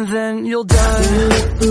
and then you'll die.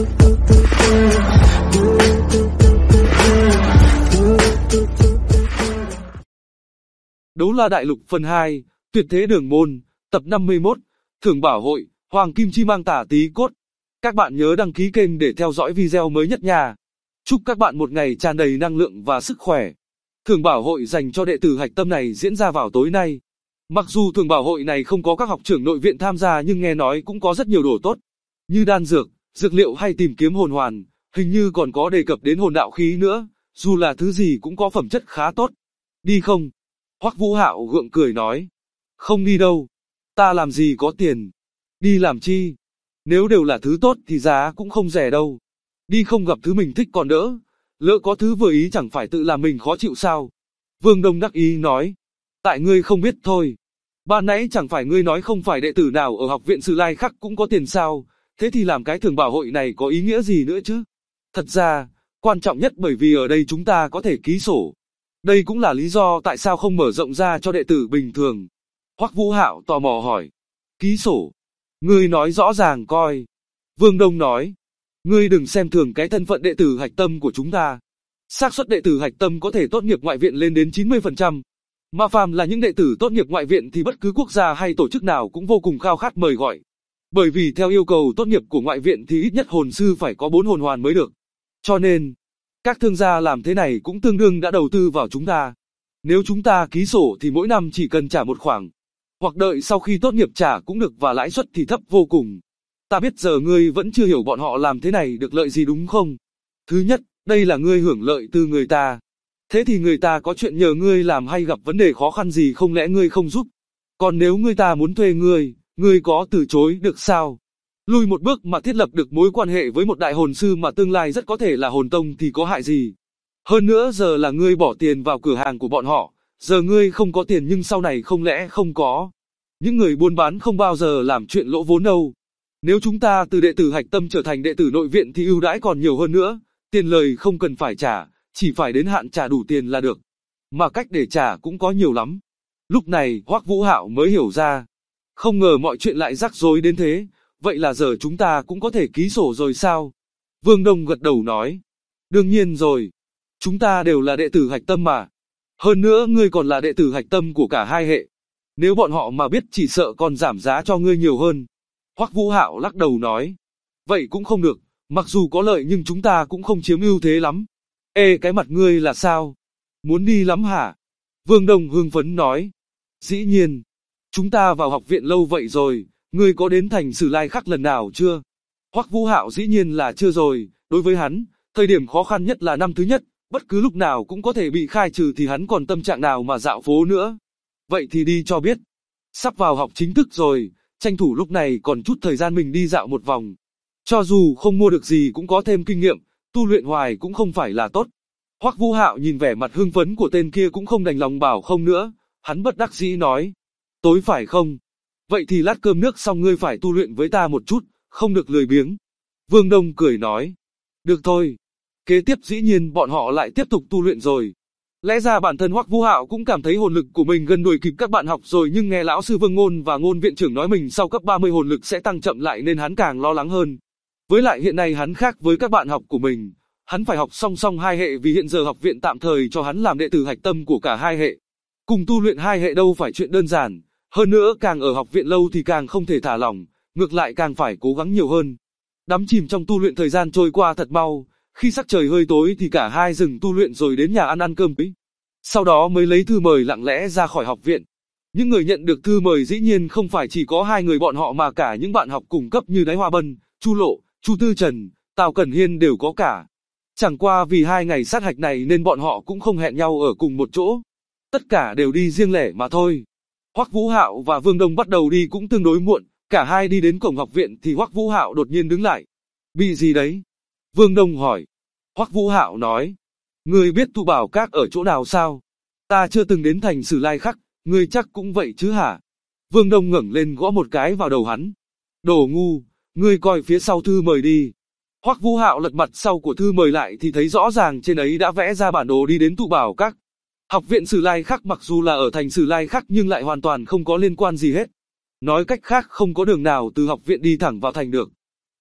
Đấu La Đại Lục phần 2, Tuyệt Thế Đường Môn, tập 51, Thưởng Bảo Hội, Hoàng Kim Chi Mang Tả Tí Cốt. Các bạn nhớ đăng ký kênh để theo dõi video mới nhất nha. Chúc các bạn một ngày tràn đầy năng lượng và sức khỏe. Thưởng Bảo Hội dành cho đệ tử hạch tâm này diễn ra vào tối nay. Mặc dù Thưởng Bảo Hội này không có các học trưởng nội viện tham gia nhưng nghe nói cũng có rất nhiều đồ tốt, như đan dược, dược liệu hay tìm kiếm hồn hoàn, hình như còn có đề cập đến hồn đạo khí nữa, dù là thứ gì cũng có phẩm chất khá tốt. Đi không? Hoắc Vũ Hạo gượng cười nói. Không đi đâu. Ta làm gì có tiền. Đi làm chi? Nếu đều là thứ tốt thì giá cũng không rẻ đâu. Đi không gặp thứ mình thích còn đỡ. Lỡ có thứ vừa ý chẳng phải tự làm mình khó chịu sao? Vương Đông đắc ý nói. Tại ngươi không biết thôi. Ban nãy chẳng phải ngươi nói không phải đệ tử nào ở học viện Sử Lai Khắc cũng có tiền sao? Thế thì làm cái Thưởng Bảo Hội này có ý nghĩa gì nữa chứ? Thật ra, quan trọng nhất bởi vì ở đây chúng ta có thể ký sổ. Đây cũng là lý do tại sao không mở rộng ra cho đệ tử bình thường. Hoắc Vũ Hạo tò mò hỏi. Ký sổ? Ngươi nói rõ ràng coi. Vương Đông nói. Ngươi đừng xem thường cái thân phận đệ tử hạch tâm của chúng ta. Xác suất đệ tử hạch tâm có thể tốt nghiệp ngoại viện lên đến 90%. Mà phàm là những đệ tử tốt nghiệp ngoại viện thì bất cứ quốc gia hay tổ chức nào cũng vô cùng khao khát mời gọi. Bởi vì theo yêu cầu tốt nghiệp của ngoại viện thì ít nhất hồn sư phải có 4 hồn hoàn mới được. Cho nên, các thương gia làm thế này cũng tương đương đã đầu tư vào chúng ta. Nếu chúng ta ký sổ thì mỗi năm chỉ cần trả một khoản, hoặc đợi sau khi tốt nghiệp trả cũng được và lãi suất thì thấp vô cùng. Ta biết giờ ngươi vẫn chưa hiểu bọn họ làm thế này được lợi gì đúng không? Thứ nhất, đây là ngươi hưởng lợi từ người ta. Thế thì người ta có chuyện nhờ ngươi làm hay gặp vấn đề khó khăn gì không lẽ ngươi không giúp? Còn nếu người ta muốn thuê ngươi có từ chối được sao? Lùi một bước mà thiết lập được mối quan hệ với một đại hồn sư mà tương lai rất có thể là hồn tông thì có hại gì? Hơn nữa giờ là ngươi bỏ tiền vào cửa hàng của bọn họ, giờ ngươi không có tiền nhưng sau này không lẽ không có. Những người buôn bán không bao giờ làm chuyện lỗ vốn đâu. Nếu chúng ta từ đệ tử hạch tâm trở thành đệ tử nội viện thì ưu đãi còn nhiều hơn nữa, tiền lời không cần phải trả, chỉ phải đến hạn trả đủ tiền là được. Mà cách để trả cũng có nhiều lắm. Lúc này Hoắc Vũ Hạo mới hiểu ra. Không ngờ mọi chuyện lại rắc rối đến thế, vậy là giờ chúng ta cũng có thể ký sổ rồi sao? Vương Đông gật đầu nói. Đương nhiên rồi. Chúng ta đều là đệ tử hạch tâm mà. Hơn nữa ngươi còn là đệ tử hạch tâm của cả hai hệ. Nếu bọn họ mà biết chỉ sợ còn giảm giá cho ngươi nhiều hơn. Hoắc Vũ Hạo lắc đầu nói. Vậy cũng không được, mặc dù có lợi nhưng chúng ta cũng không chiếm ưu thế lắm. Ê cái mặt ngươi là sao? Muốn đi lắm hả? Vương Đông hưng phấn nói. Dĩ nhiên. Chúng ta vào học viện lâu vậy rồi, ngươi có đến thành Sử Lai Khắc lần nào chưa? Hoắc Vũ Hạo dĩ nhiên là chưa rồi, đối với hắn, thời điểm khó khăn nhất là năm thứ nhất, bất cứ lúc nào cũng có thể bị khai trừ thì hắn còn tâm trạng nào mà dạo phố nữa. Vậy thì đi cho biết. Sắp vào học chính thức rồi, tranh thủ lúc này còn chút thời gian mình đi dạo một vòng. Cho dù không mua được gì cũng có thêm kinh nghiệm, tu luyện hoài cũng không phải là tốt. Hoắc Vũ Hạo nhìn vẻ mặt hưng phấn của tên kia cũng không đành lòng bảo không nữa, hắn bất đắc dĩ nói. Tối phải không? Vậy thì lát cơm nước xong ngươi phải tu luyện với ta một chút, không được lười biếng. Vương Đông cười nói. Được thôi. Kế tiếp dĩ nhiên bọn họ lại tiếp tục tu luyện rồi. Lẽ ra bản thân Hoắc Vũ Hạo cũng cảm thấy hồn lực của mình gần đuổi kịp các bạn học rồi nhưng nghe lão sư Vương Ngôn và Ngôn viện trưởng nói mình sau cấp 30 hồn lực sẽ tăng chậm lại nên hắn càng lo lắng hơn. Với lại hiện nay hắn khác với các bạn học của mình. Hắn phải học song song hai hệ vì hiện giờ học viện tạm thời cho hắn làm đệ tử hạch tâm của cả hai hệ. Cùng tu luyện hai hệ đâu phải chuyện đơn giản. Hơn nữa càng ở học viện lâu thì càng không thể thả lỏng, ngược lại càng phải cố gắng nhiều hơn. Đắm chìm trong tu luyện thời gian trôi qua thật mau, khi sắc trời hơi tối thì cả hai dừng tu luyện rồi đến nhà ăn cơm tí. Sau đó mới lấy thư mời lặng lẽ ra khỏi học viện. Những người nhận được thư mời dĩ nhiên không phải chỉ có hai người bọn họ mà cả những bạn học cùng cấp như Đái Hoa Bân, Chu Lộ, Chu Tư Trần, Tào Cẩn Hiên đều có cả. Chẳng qua vì 2 ngày sát hạch này nên bọn họ cũng không hẹn nhau ở cùng một chỗ. Tất cả đều đi riêng lẻ mà thôi. Hoắc Vũ Hạo và Vương Đông bắt đầu đi cũng tương đối muộn, cả hai đi đến cổng học viện thì Hoắc Vũ Hạo đột nhiên đứng lại. Bị gì đấy? Vương Đông hỏi. Hoắc Vũ Hạo nói. Ngươi biết tụ bảo các ở chỗ nào sao? Ta chưa từng đến thành Sử Lai Khắc, ngươi chắc cũng vậy chứ hả? Vương Đông ngẩng lên gõ một cái vào đầu hắn. Đồ ngu, ngươi coi phía sau thư mời đi. Hoắc Vũ Hạo lật mặt sau của thư mời lại thì thấy rõ ràng trên ấy đã vẽ ra bản đồ đi đến tụ bảo các. Học viện Sử Lai Khắc mặc dù là ở thành Sử Lai Khắc nhưng lại hoàn toàn không có liên quan gì hết. Nói cách khác không có đường nào từ học viện đi thẳng vào thành được.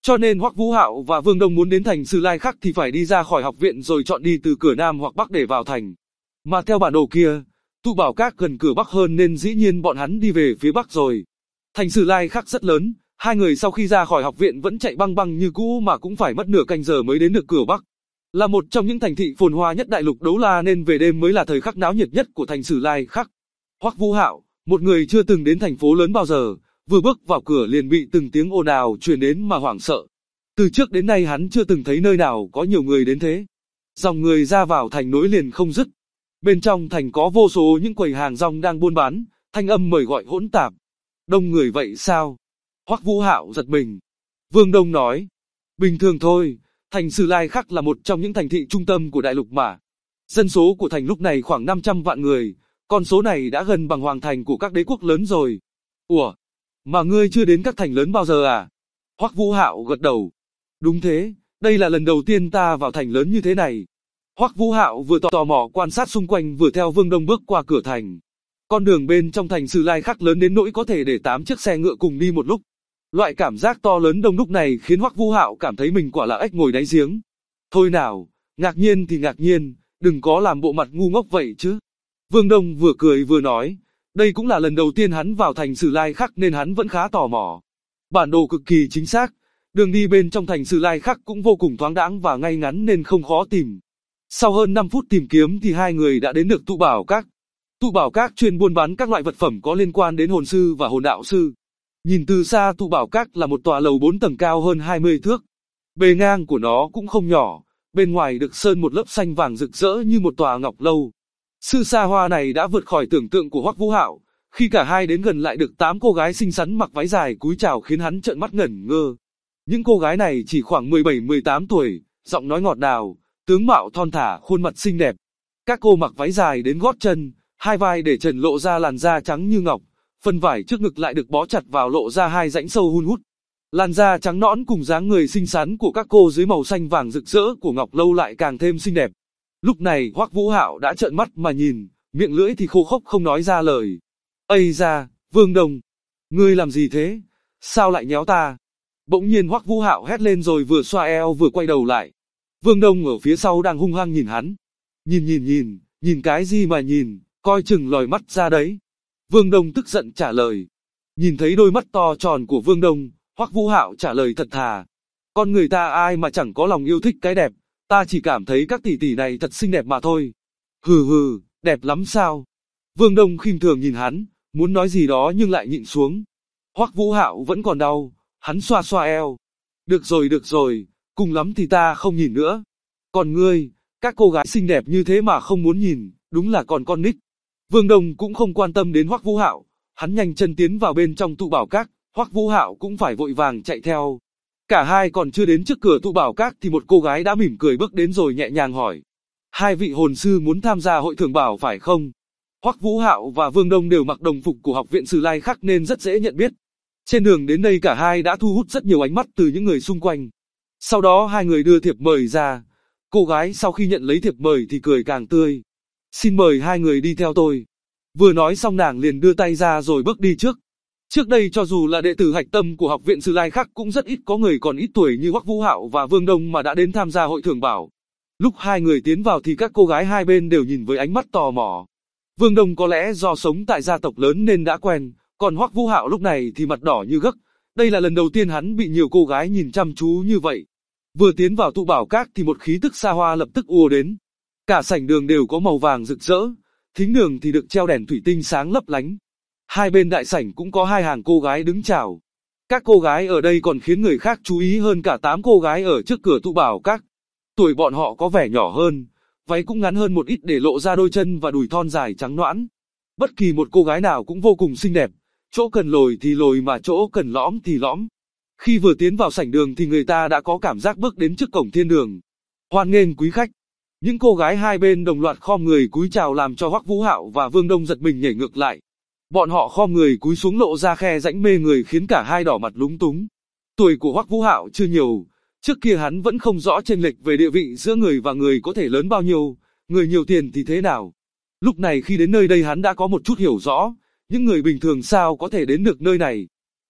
Cho nên Hoắc Vũ Hạo và Vương Đông muốn đến thành Sử Lai Khắc thì phải đi ra khỏi học viện rồi chọn đi từ cửa Nam hoặc Bắc để vào thành. Mà theo bản đồ kia, tụ bảo các gần cửa Bắc hơn nên dĩ nhiên bọn hắn đi về phía Bắc rồi. Thành Sử Lai Khắc rất lớn, hai người sau khi ra khỏi học viện vẫn chạy băng băng như cũ mà cũng phải mất nửa canh giờ mới đến được cửa Bắc. Là một trong những thành thị phồn hoa nhất đại lục Đấu La nên về đêm mới là thời khắc náo nhiệt nhất của thành Sử Lai Khắc. Hoắc Vũ Hạo, một người chưa từng đến thành phố lớn bao giờ, vừa bước vào cửa liền bị từng tiếng ồn ào truyền đến mà hoảng sợ. Từ trước đến nay hắn chưa từng thấy nơi nào có nhiều người đến thế. Dòng người ra vào thành nối liền không dứt. Bên trong thành có vô số những quầy hàng rong đang buôn bán, thanh âm mời gọi hỗn tạp. Đông người vậy sao? Hoắc Vũ Hạo giật mình. Vương Đông nói, bình thường thôi, thành Sử Lai Khắc là một trong những thành thị trung tâm của đại lục mà. Dân số của thành lúc này khoảng 500 vạn người, con số này đã gần bằng hoàng thành của các đế quốc lớn rồi. Ủa, mà ngươi chưa đến các thành lớn bao giờ à? Hoắc Vũ Hạo gật đầu. Đúng thế, đây là lần đầu tiên ta vào thành lớn như thế này. Hoắc Vũ Hạo vừa tò mò quan sát xung quanh vừa theo Vương Đông bước qua cửa thành. Con đường bên trong thành Sử Lai Khắc lớn đến nỗi có thể để 8 chiếc xe ngựa cùng đi một lúc. Loại cảm giác to lớn đông đúc này khiến Hoắc Vũ Hạo cảm thấy mình quả là ếch ngồi đáy giếng. Thôi nào, ngạc nhiên thì ngạc nhiên, đừng có làm bộ mặt ngu ngốc vậy chứ. Vương Đông vừa cười vừa nói, đây cũng là lần đầu tiên hắn vào thành Sử Lai Khắc nên hắn vẫn khá tò mò. Bản đồ cực kỳ chính xác, đường đi bên trong thành Sử Lai Khắc cũng vô cùng thoáng đãng và ngay ngắn nên không khó tìm. Sau hơn 5 phút tìm kiếm thì hai người đã đến được tụ bảo các. Tụ bảo các chuyên buôn bán các loại vật phẩm có liên quan đến hồn sư và hồn đạo sư. Nhìn từ xa tụ bảo các là một tòa lầu 4 tầng cao hơn 20 thước. Bề ngang của nó cũng không nhỏ, bên ngoài được sơn một lớp xanh vàng rực rỡ như một tòa ngọc lâu. Sự xa hoa này đã vượt khỏi tưởng tượng của Hoắc Vũ Hạo, khi cả hai đến gần lại được 8 cô gái xinh xắn mặc váy dài cúi chào khiến hắn trợn mắt ngẩn ngơ. Những cô gái này chỉ khoảng 17-18 tuổi, giọng nói ngọt ngào, tướng mạo thon thả, khuôn mặt xinh đẹp. Các cô mặc váy dài đến gót chân, hai vai để trần lộ ra làn da trắng như ngọc, phần vải trước ngực lại được bó chặt vào lộ ra hai rãnh sâu hun hút. Làn da trắng nõn cùng dáng người xinh xắn của các cô dưới màu xanh vàng rực rỡ của ngọc lâu lại càng thêm xinh đẹp. Lúc này Hoắc Vũ Hạo đã trợn mắt mà nhìn, miệng lưỡi thì khô khốc không nói ra lời. Ây da, Vương Đông, ngươi làm gì thế? Sao lại nhéo ta? Bỗng nhiên Hoắc Vũ Hạo hét lên rồi vừa xoa eo vừa quay đầu lại. Vương Đông ở phía sau đang hung hăng nhìn hắn. Nhìn cái gì mà nhìn, coi chừng lòi mắt ra đấy. Vương Đông tức giận trả lời. Nhìn thấy đôi mắt to tròn của Vương Đông, Hoắc Vũ Hạo trả lời thật thà. Con người ta ai mà chẳng có lòng yêu thích cái đẹp, ta chỉ cảm thấy các tỷ tỷ này thật xinh đẹp mà thôi. Hừ, đẹp lắm sao? Vương Đông khinh thường nhìn hắn, muốn nói gì đó nhưng lại nhịn xuống. Hoắc Vũ Hạo vẫn còn đau, hắn xoa xoa eo. Được rồi, cùng lắm thì ta không nhìn nữa. Còn ngươi, các cô gái xinh đẹp như thế mà không muốn nhìn, đúng là còn con nít. Vương Đông cũng không quan tâm đến Hoắc Vũ Hạo, hắn nhanh chân tiến vào bên trong tụ bảo các, Hoắc Vũ Hạo cũng phải vội vàng chạy theo. Cả hai còn chưa đến trước cửa tụ bảo các thì một cô gái đã mỉm cười bước đến rồi nhẹ nhàng hỏi. Hai vị hồn sư muốn tham gia hội thưởng bảo phải không? Hoắc Vũ Hạo và Vương Đông đều mặc đồng phục của học viện Sử Lai Khắc nên rất dễ nhận biết. Trên đường đến đây cả hai đã thu hút rất nhiều ánh mắt từ những người xung quanh. Sau đó hai người đưa thiệp mời ra. Cô gái sau khi nhận lấy thiệp mời thì cười càng tươi. Xin mời hai người đi theo tôi. Vừa nói xong nàng liền đưa tay ra rồi bước đi trước. Trước đây cho dù là đệ tử hạch tâm của học viện Sử Lai Khắc cũng rất ít có người còn ít tuổi như Hoắc Vũ Hạo và Vương Đông mà đã đến tham gia hội thưởng bảo. Lúc hai người tiến vào thì các cô gái hai bên đều nhìn với ánh mắt tò mò. Vương Đông có lẽ do sống tại gia tộc lớn nên đã quen, còn Hoắc Vũ Hạo lúc này thì mặt đỏ như gấc. Đây là lần đầu tiên hắn bị nhiều cô gái nhìn chăm chú như vậy. Vừa tiến vào tụ bảo các thì một khí tức xa hoa lập tức ùa đến. Cả sảnh đường đều có màu vàng rực rỡ, thính đường thì được treo đèn thủy tinh sáng lấp lánh. Hai bên đại sảnh cũng có hai hàng cô gái đứng chào. Các cô gái ở đây còn khiến người khác chú ý hơn cả 8 cô gái ở trước cửa tụ bảo các. Tuổi bọn họ có vẻ nhỏ hơn, váy cũng ngắn hơn một ít để lộ ra đôi chân và đùi thon dài trắng nõn. Bất kỳ một cô gái nào cũng vô cùng xinh đẹp, chỗ cần lồi thì lồi mà chỗ cần lõm thì lõm. Khi vừa tiến vào sảnh đường thì người ta đã có cảm giác bước đến trước cổng thiên đường. Hoan nghênh quý khách. Những cô gái hai bên đồng loạt khom người cúi chào làm cho Hoắc Vũ Hạo và Vương Đông giật mình nhảy ngược lại. Bọn họ khom người cúi xuống lộ ra khe rãnh mê người khiến cả hai đỏ mặt lúng túng. Tuổi của Hoắc Vũ Hạo chưa nhiều, trước kia hắn vẫn không rõ chênh lệch về địa vị giữa người và người có thể lớn bao nhiêu, người nhiều tiền thì thế nào. Lúc này khi đến nơi đây hắn đã có một chút hiểu rõ, những người bình thường sao có thể đến được nơi này.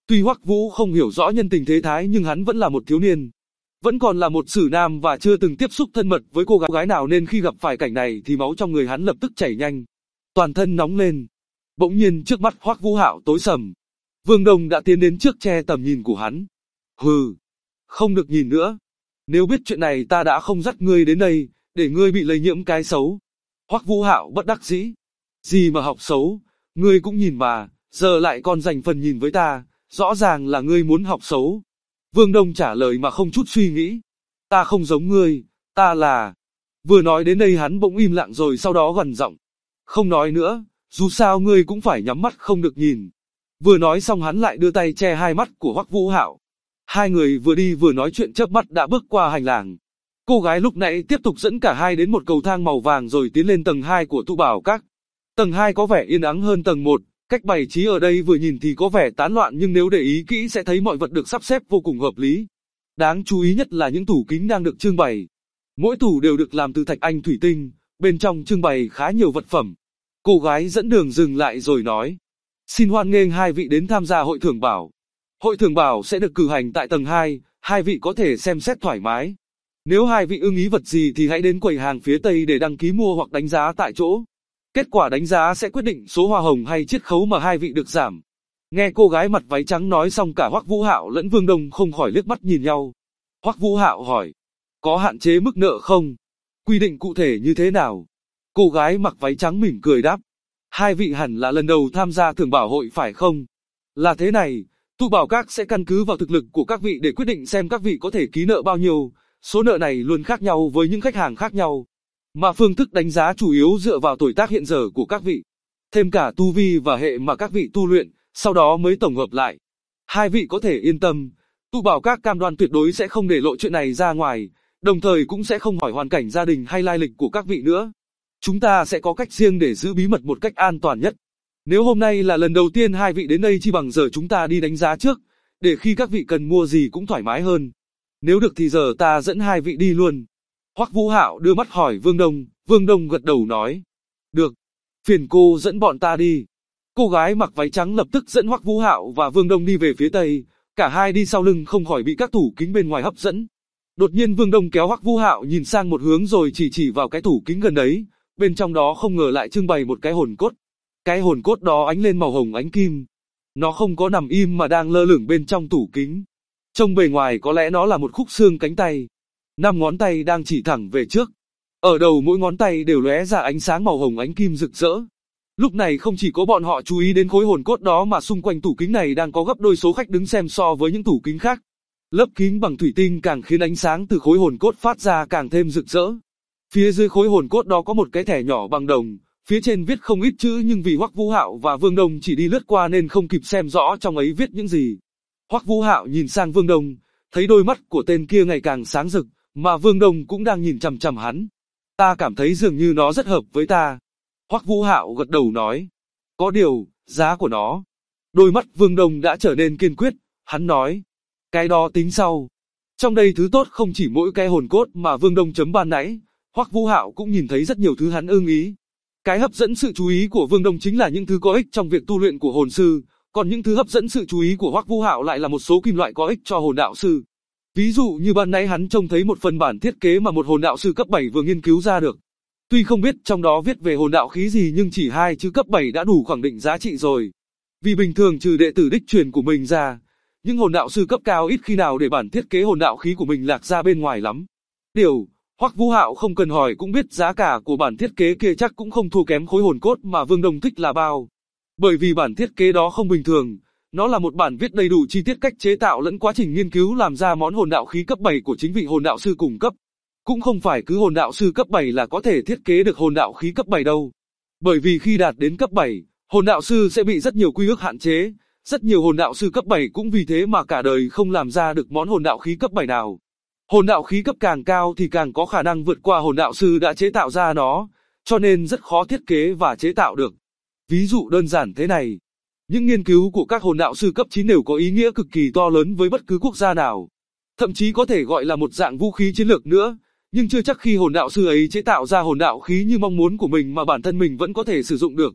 Tuy Hoắc Vũ không hiểu rõ nhân tình thế thái nhưng hắn vẫn là một thiếu niên, vẫn còn là một sử nam và chưa từng tiếp xúc thân mật với cô gái nào nên khi gặp phải cảnh này thì máu trong người hắn lập tức chảy nhanh, toàn thân nóng lên. Bỗng nhiên trước mắt Hoắc Vũ Hạo tối sầm. Vương Đông đã tiến đến trước che tầm nhìn của hắn. Hừ, không được nhìn nữa. Nếu biết chuyện này ta đã không dắt ngươi đến đây, để ngươi bị lây nhiễm cái xấu. Hoắc Vũ Hạo bất đắc dĩ. Gì mà học xấu, ngươi cũng nhìn mà, giờ lại còn dành phần nhìn với ta, rõ ràng là ngươi muốn học xấu. Vương Đông trả lời mà không chút suy nghĩ. Ta không giống ngươi, ta là... Vừa nói đến đây hắn bỗng im lặng rồi sau đó gần giọng. Không nói nữa, dù sao ngươi cũng phải nhắm mắt không được nhìn. Vừa nói xong hắn lại đưa tay che hai mắt của Hoắc Vũ Hạo. Hai người vừa đi vừa nói chuyện chớp mắt đã bước qua hành lang. Cô gái lúc nãy tiếp tục dẫn cả hai đến một cầu thang màu vàng rồi tiến lên tầng 2 của tụ bảo các. Tầng 2 có vẻ yên ắng hơn tầng 1, cách bày trí ở đây vừa nhìn thì có vẻ tán loạn nhưng nếu để ý kỹ sẽ thấy mọi vật được sắp xếp vô cùng hợp lý. Đáng chú ý nhất là những tủ kính đang được trưng bày. Mỗi tủ đều được làm từ thạch anh thủy tinh, bên trong trưng bày khá nhiều vật phẩm. Cô gái dẫn đường dừng lại rồi nói. Xin hoan nghênh hai vị đến tham gia hội thưởng bảo. Hội thưởng bảo sẽ được cử hành tại tầng 2, hai vị có thể xem xét thoải mái. Nếu hai vị ưng ý vật gì thì hãy đến quầy hàng phía Tây để đăng ký mua hoặc đánh giá tại chỗ. Kết quả đánh giá sẽ quyết định số hoa hồng hay chiết khấu mà hai vị được giảm. Nghe cô gái mặt váy trắng nói xong cả Hoắc Vũ Hạo lẫn Vương Đông không khỏi liếc mắt nhìn nhau. Hoắc Vũ Hạo hỏi, có hạn chế mức nợ không? Quy định cụ thể như thế nào? Cô gái mặc váy trắng mỉm cười đáp, hai vị hẳn là lần đầu tham gia thưởng bảo hội phải không? Là thế này, tụ bảo các sẽ căn cứ vào thực lực của các vị để quyết định xem các vị có thể ký nợ bao nhiêu, số nợ này luôn khác nhau với những khách hàng khác nhau. Mà phương thức đánh giá chủ yếu dựa vào tuổi tác hiện giờ của các vị, thêm cả tu vi và hệ mà các vị tu luyện, sau đó mới tổng hợp lại. Hai vị có thể yên tâm, tụ bảo các cam đoan tuyệt đối sẽ không để lộ chuyện này ra ngoài, đồng thời cũng sẽ không hỏi hoàn cảnh gia đình hay lai lịch của các vị nữa. Chúng ta sẽ có cách riêng để giữ bí mật một cách an toàn nhất. Nếu hôm nay là lần đầu tiên hai vị đến đây chi bằng giờ chúng ta đi đánh giá trước, để khi các vị cần mua gì cũng thoải mái hơn. Nếu được thì giờ ta dẫn hai vị đi luôn. Hoắc Vũ Hạo đưa mắt hỏi Vương Đông gật đầu nói. Được, phiền cô dẫn bọn ta đi. Cô gái mặc váy trắng lập tức dẫn Hoắc Vũ Hạo và Vương Đông đi về phía Tây, cả hai đi sau lưng không khỏi bị các tủ kính bên ngoài hấp dẫn. Đột nhiên Vương Đông kéo Hoắc Vũ Hạo nhìn sang một hướng rồi chỉ vào cái tủ kính gần đấy, bên trong đó không ngờ lại trưng bày một cái hồn cốt. Cái hồn cốt đó ánh lên màu hồng ánh kim. Nó không có nằm im mà đang lơ lửng bên trong tủ kính. Trông bề ngoài có lẽ nó là một khúc xương cánh tay. 5 ngón tay đang chỉ thẳng về trước. Ở đầu mỗi ngón tay đều lóe ra ánh sáng màu hồng ánh kim rực rỡ. Lúc này không chỉ có bọn họ chú ý đến khối hồn cốt đó mà xung quanh tủ kính này đang có gấp đôi số khách đứng xem so với những tủ kính khác. Lớp kính bằng thủy tinh càng khiến ánh sáng từ khối hồn cốt phát ra càng thêm rực rỡ. Phía dưới khối hồn cốt đó có một cái thẻ nhỏ bằng đồng, phía trên viết không ít chữ nhưng vì Hoắc Vũ Hạo và Vương Đông chỉ đi lướt qua nên không kịp xem rõ trong ấy viết những gì. Hoắc Vũ Hạo nhìn sang Vương Đông, thấy đôi mắt của tên kia ngày càng sáng rực, mà Vương Đông cũng đang nhìn chằm chằm hắn. Ta cảm thấy dường như nó rất hợp với ta. Hoắc Vũ Hạo gật đầu nói. Có điều, giá của nó. Đôi mắt Vương Đông đã trở nên kiên quyết, hắn nói. Cái đó tính sau. Trong đây thứ tốt không chỉ mỗi cái hồn cốt mà Vương Đông chấm ban nãy, Hoắc Vũ Hạo cũng nhìn thấy rất nhiều thứ hắn ưng ý. Cái hấp dẫn sự chú ý của Vương Đông chính là những thứ có ích trong việc tu luyện của hồn sư, còn những thứ hấp dẫn sự chú ý của Hoắc Vũ Hạo lại là một số kim loại có ích cho hồn đạo sư. Ví dụ như ban nãy hắn trông thấy một phần bản thiết kế mà một hồn đạo sư cấp 7 vừa nghiên cứu ra được. Tuy không biết trong đó viết về hồn đạo khí gì nhưng chỉ 2 chữ cấp 7 đã đủ khẳng định giá trị rồi. Vì bình thường trừ đệ tử đích truyền của mình ra, những hồn đạo sư cấp cao ít khi nào để bản thiết kế hồn đạo khí của mình lạc ra bên ngoài lắm. Điều, Hoắc Vũ Hạo không cần hỏi cũng biết giá cả của bản thiết kế kia chắc cũng không thua kém khối hồn cốt mà Vương Đông thích là bao. Bởi vì bản thiết kế đó không bình thường, nó là một bản viết đầy đủ chi tiết cách chế tạo lẫn quá trình nghiên cứu làm ra món hồn đạo khí cấp 7 của chính vị hồn đạo sư cùng cấp. Cũng không phải cứ hồn đạo sư cấp 7 là có thể thiết kế được hồn đạo khí cấp 7 đâu. Bởi vì khi đạt đến cấp 7, hồn đạo sư sẽ bị rất nhiều quy ước hạn chế, rất nhiều hồn đạo sư cấp 7 cũng vì thế mà cả đời không làm ra được món hồn đạo khí cấp 7 nào. Hồn đạo khí cấp càng cao thì càng có khả năng vượt qua hồn đạo sư đã chế tạo ra nó, cho nên rất khó thiết kế và chế tạo được. Ví dụ đơn giản thế này, những nghiên cứu của các hồn đạo sư cấp 9 đều có ý nghĩa cực kỳ to lớn với bất cứ quốc gia nào. Thậm chí có thể gọi là một dạng vũ khí chiến lược nữa, nhưng chưa chắc khi hồn đạo sư ấy chế tạo ra hồn đạo khí như mong muốn của mình mà bản thân mình vẫn có thể sử dụng được.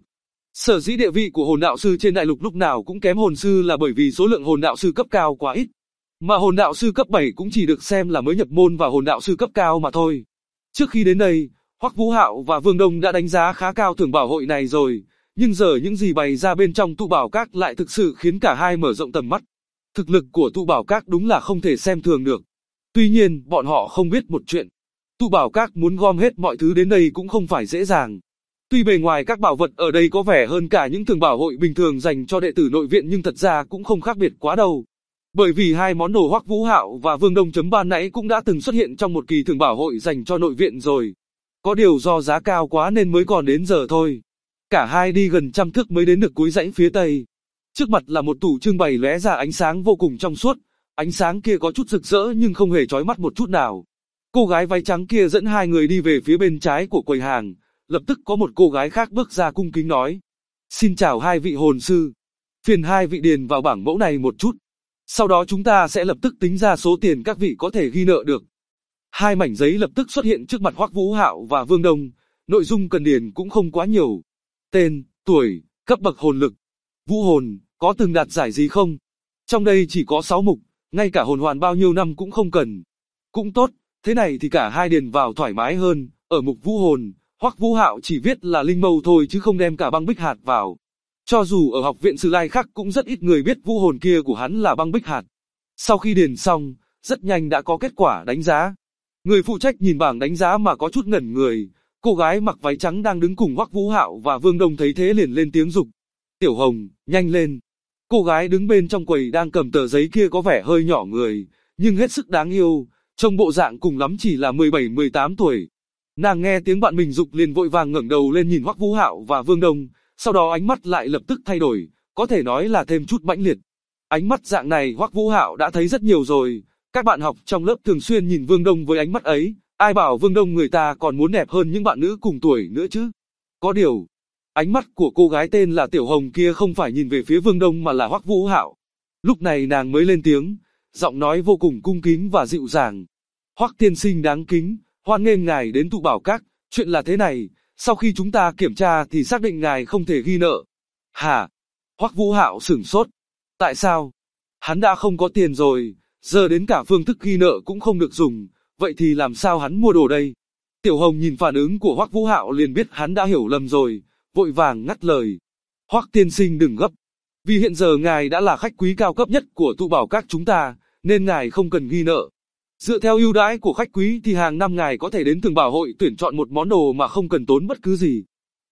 Sở dĩ địa vị của hồn đạo sư trên đại lục lúc nào cũng kém hồn sư là bởi vì số lượng hồn đạo sư cấp cao quá ít. Mà hồn đạo sư cấp 7 cũng chỉ được xem là mới nhập môn và hồn đạo sư cấp cao mà thôi. Trước khi đến đây, Hoắc Vũ Hạo và Vương Đông đã đánh giá khá cao thưởng bảo hội này rồi, nhưng giờ những gì bày ra bên trong tụ bảo các lại thực sự khiến cả hai mở rộng tầm mắt. Thực lực của tụ bảo các đúng là không thể xem thường được. Tuy nhiên, bọn họ không biết một chuyện. Tụ bảo các muốn gom hết mọi thứ đến đây cũng không phải dễ dàng. Tuy bề ngoài các bảo vật ở đây có vẻ hơn cả những thưởng bảo hội bình thường dành cho đệ tử nội viện nhưng thật ra cũng không khác biệt quá đâu. Bởi vì hai món đồ Hoắc Vũ Hạo và Vương Đông chấm ban nãy cũng đã từng xuất hiện trong một kỳ thưởng bảo hội dành cho nội viện rồi. Có điều do giá cao quá nên mới còn đến giờ thôi. Cả hai đi gần 100 thước mới đến được cuối dãy phía tây. Trước mặt là một tủ trưng bày lóe ra ánh sáng vô cùng trong suốt. Ánh sáng kia có chút rực rỡ nhưng không hề chói mắt một chút nào. Cô gái váy trắng kia dẫn hai người đi về phía bên trái của quầy hàng. Lập tức có một cô gái khác bước ra cung kính nói: "Xin chào hai vị hồn sư. Phiền hai vị điền vào bảng mẫu này một chút. Sau đó chúng ta sẽ lập tức tính ra số tiền các vị có thể ghi nợ được." Hai mảnh giấy lập tức xuất hiện trước mặt Hoắc Vũ Hạo và Vương Đông. Nội dung cần điền cũng không quá nhiều. Tên, tuổi, cấp bậc hồn lực, vũ hồn, có từng đạt giải gì không? Trong đây chỉ có 6 mục, ngay cả hồn hoàn bao nhiêu năm cũng không cần. Cũng tốt, thế này thì cả hai điền vào thoải mái hơn. Ở mục vũ hồn, Hoắc Vũ Hạo chỉ viết là linh mâu thôi chứ không đem cả băng bích hạt vào. Cho dù ở học viện Sử Lai khác cũng rất ít người biết vũ hồn kia của hắn là băng bích hạt. Sau khi điền xong, rất nhanh đã có kết quả đánh giá. Người phụ trách nhìn bảng đánh giá mà có chút ngẩn người. Cô gái mặc váy trắng đang đứng cùng Hoắc Vũ Hạo và Vương Đông thấy thế liền lên tiếng giục: "Tiểu Hồng, nhanh lên." Cô gái đứng bên trong quầy đang cầm tờ giấy kia có vẻ hơi nhỏ người, nhưng hết sức đáng yêu, trông bộ dạng cùng lắm chỉ là 17-18 tuổi. Nàng nghe tiếng bạn mình giục liền vội vàng ngẩng đầu lên nhìn Hoắc Vũ Hạo và Vương Đông, sau đó ánh mắt lại lập tức thay đổi, có thể nói là thêm chút mãnh liệt. Ánh mắt dạng này Hoắc Vũ Hạo đã thấy rất nhiều rồi, các bạn học trong lớp thường xuyên nhìn Vương Đông với ánh mắt ấy, ai bảo Vương Đông người ta còn muốn đẹp hơn những bạn nữ cùng tuổi nữa chứ. Có điều, ánh mắt của cô gái tên là Tiểu Hồng kia không phải nhìn về phía Vương Đông mà là Hoắc Vũ Hạo. Lúc này nàng mới lên tiếng, giọng nói vô cùng cung kính và dịu dàng: "Hoắc tiên sinh đáng kính, hoan nghênh ngài đến tụ bảo các, chuyện là thế này, sau khi chúng ta kiểm tra thì xác định ngài không thể ghi nợ." Hả? Hoắc Vũ Hạo sửng sốt. Tại sao? Hắn đã không có tiền rồi, giờ đến cả phương thức ghi nợ cũng không được dùng, vậy thì làm sao hắn mua đồ đây? Tiểu Hồng nhìn phản ứng của Hoắc Vũ Hạo liền biết hắn đã hiểu lầm rồi, vội vàng ngắt lời: "Hoắc tiên sinh đừng gấp, vì hiện giờ ngài đã là khách quý cao cấp nhất của tụ bảo các chúng ta, nên ngài không cần ghi nợ. Dựa theo ưu đãi của khách quý thì hàng năm ngài có thể đến thường bảo hội tuyển chọn một món đồ mà không cần tốn bất cứ gì."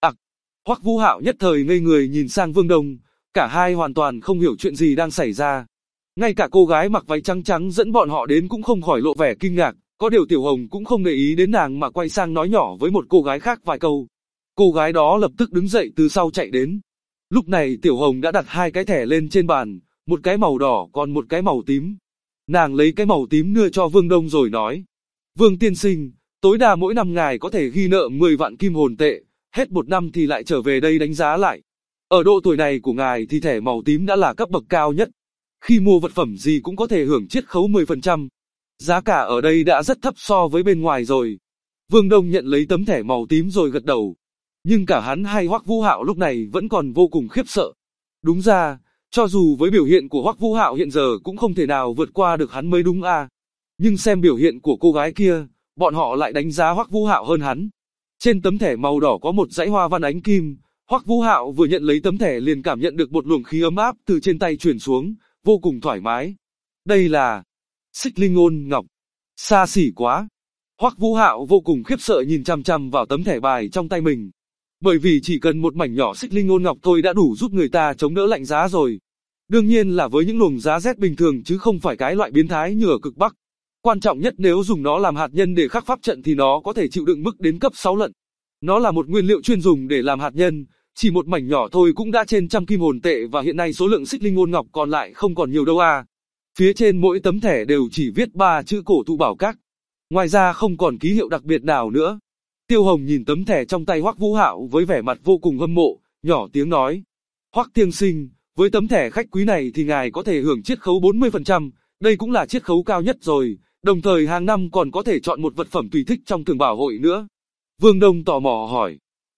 Hoắc Vũ Hạo nhất thời ngây người nhìn sang Vương Đông, cả hai hoàn toàn không hiểu chuyện gì đang xảy ra. Ngay cả cô gái mặc váy trắng trắng dẫn bọn họ đến cũng không khỏi lộ vẻ kinh ngạc, có điều Tiểu Hồng cũng không để ý đến nàng mà quay sang nói nhỏ với một cô gái khác vài câu. Cô gái đó lập tức đứng dậy từ sau chạy đến. Lúc này Tiểu Hồng đã đặt hai cái thẻ lên trên bàn, một cái màu đỏ còn một cái màu tím. Nàng lấy cái màu tím đưa cho Vương Đông rồi nói: "Vương tiên sinh, tối đa mỗi năm ngài có thể ghi nợ 10 vạn kim hồn tệ, hết một năm thì lại trở về đây đánh giá lại. Ở độ tuổi này của ngài thì thẻ màu tím đã là cấp bậc cao nhất. Khi mua vật phẩm gì cũng có thể hưởng chiết khấu 10%. Giá cả ở đây đã rất thấp so với bên ngoài rồi." Vương Đông nhận lấy tấm thẻ màu tím rồi gật đầu. Nhưng cả hắn hay Hoắc Vũ Hạo lúc này vẫn còn vô cùng khiếp sợ. Đúng ra, cho dù với biểu hiện của Hoắc Vũ Hạo hiện giờ cũng không thể nào vượt qua được hắn mới đúng à. Nhưng xem biểu hiện của cô gái kia, bọn họ lại đánh giá Hoắc Vũ Hạo hơn hắn. Trên tấm thẻ màu đỏ có một dãy hoa văn ánh kim, Hoắc Vũ Hạo vừa nhận lấy tấm thẻ liền cảm nhận được một luồng khí ấm áp từ trên tay truyền xuống, vô cùng thoải mái. Đây là Xích Linh Ôn Ngọc. Xa xỉ quá. Hoắc Vũ Hạo vô cùng khiếp sợ nhìn chằm chằm vào tấm thẻ bài trong tay mình. Bởi vì chỉ cần một mảnh nhỏ Xích Linh Ôn Ngọc thôi đã đủ giúp người ta chống đỡ lạnh giá rồi. Đương nhiên là với những luồng giá rét bình thường chứ không phải cái loại biến thái như ở cực Bắc. Quan trọng nhất nếu dùng nó làm hạt nhân để khắc pháp trận thì nó có thể chịu đựng mức đến cấp 6 lận. Nó là một nguyên liệu chuyên dùng để làm hạt nhân, chỉ một mảnh nhỏ thôi cũng đã trên 100 kim hồn tệ và hiện nay số lượng Xích Linh Ôn Ngọc còn lại không còn nhiều đâu à. Phía trên mỗi tấm thẻ đều chỉ viết 3 chữ cổ thụ bảo các. Ngoài ra không còn ký hiệu đặc biệt nào nữa. Tiêu Hồng nhìn tấm thẻ trong tay Hoắc Vũ Hạo với vẻ mặt vô cùng hâm mộ, nhỏ tiếng nói: "Hoắc tiên sinh, với tấm thẻ khách quý này thì ngài có thể hưởng chiết khấu 40%, đây cũng là chiết khấu cao nhất rồi, đồng thời hàng năm còn có thể chọn một vật phẩm tùy thích trong thường bảo hội nữa." Vương Đông tò mò hỏi: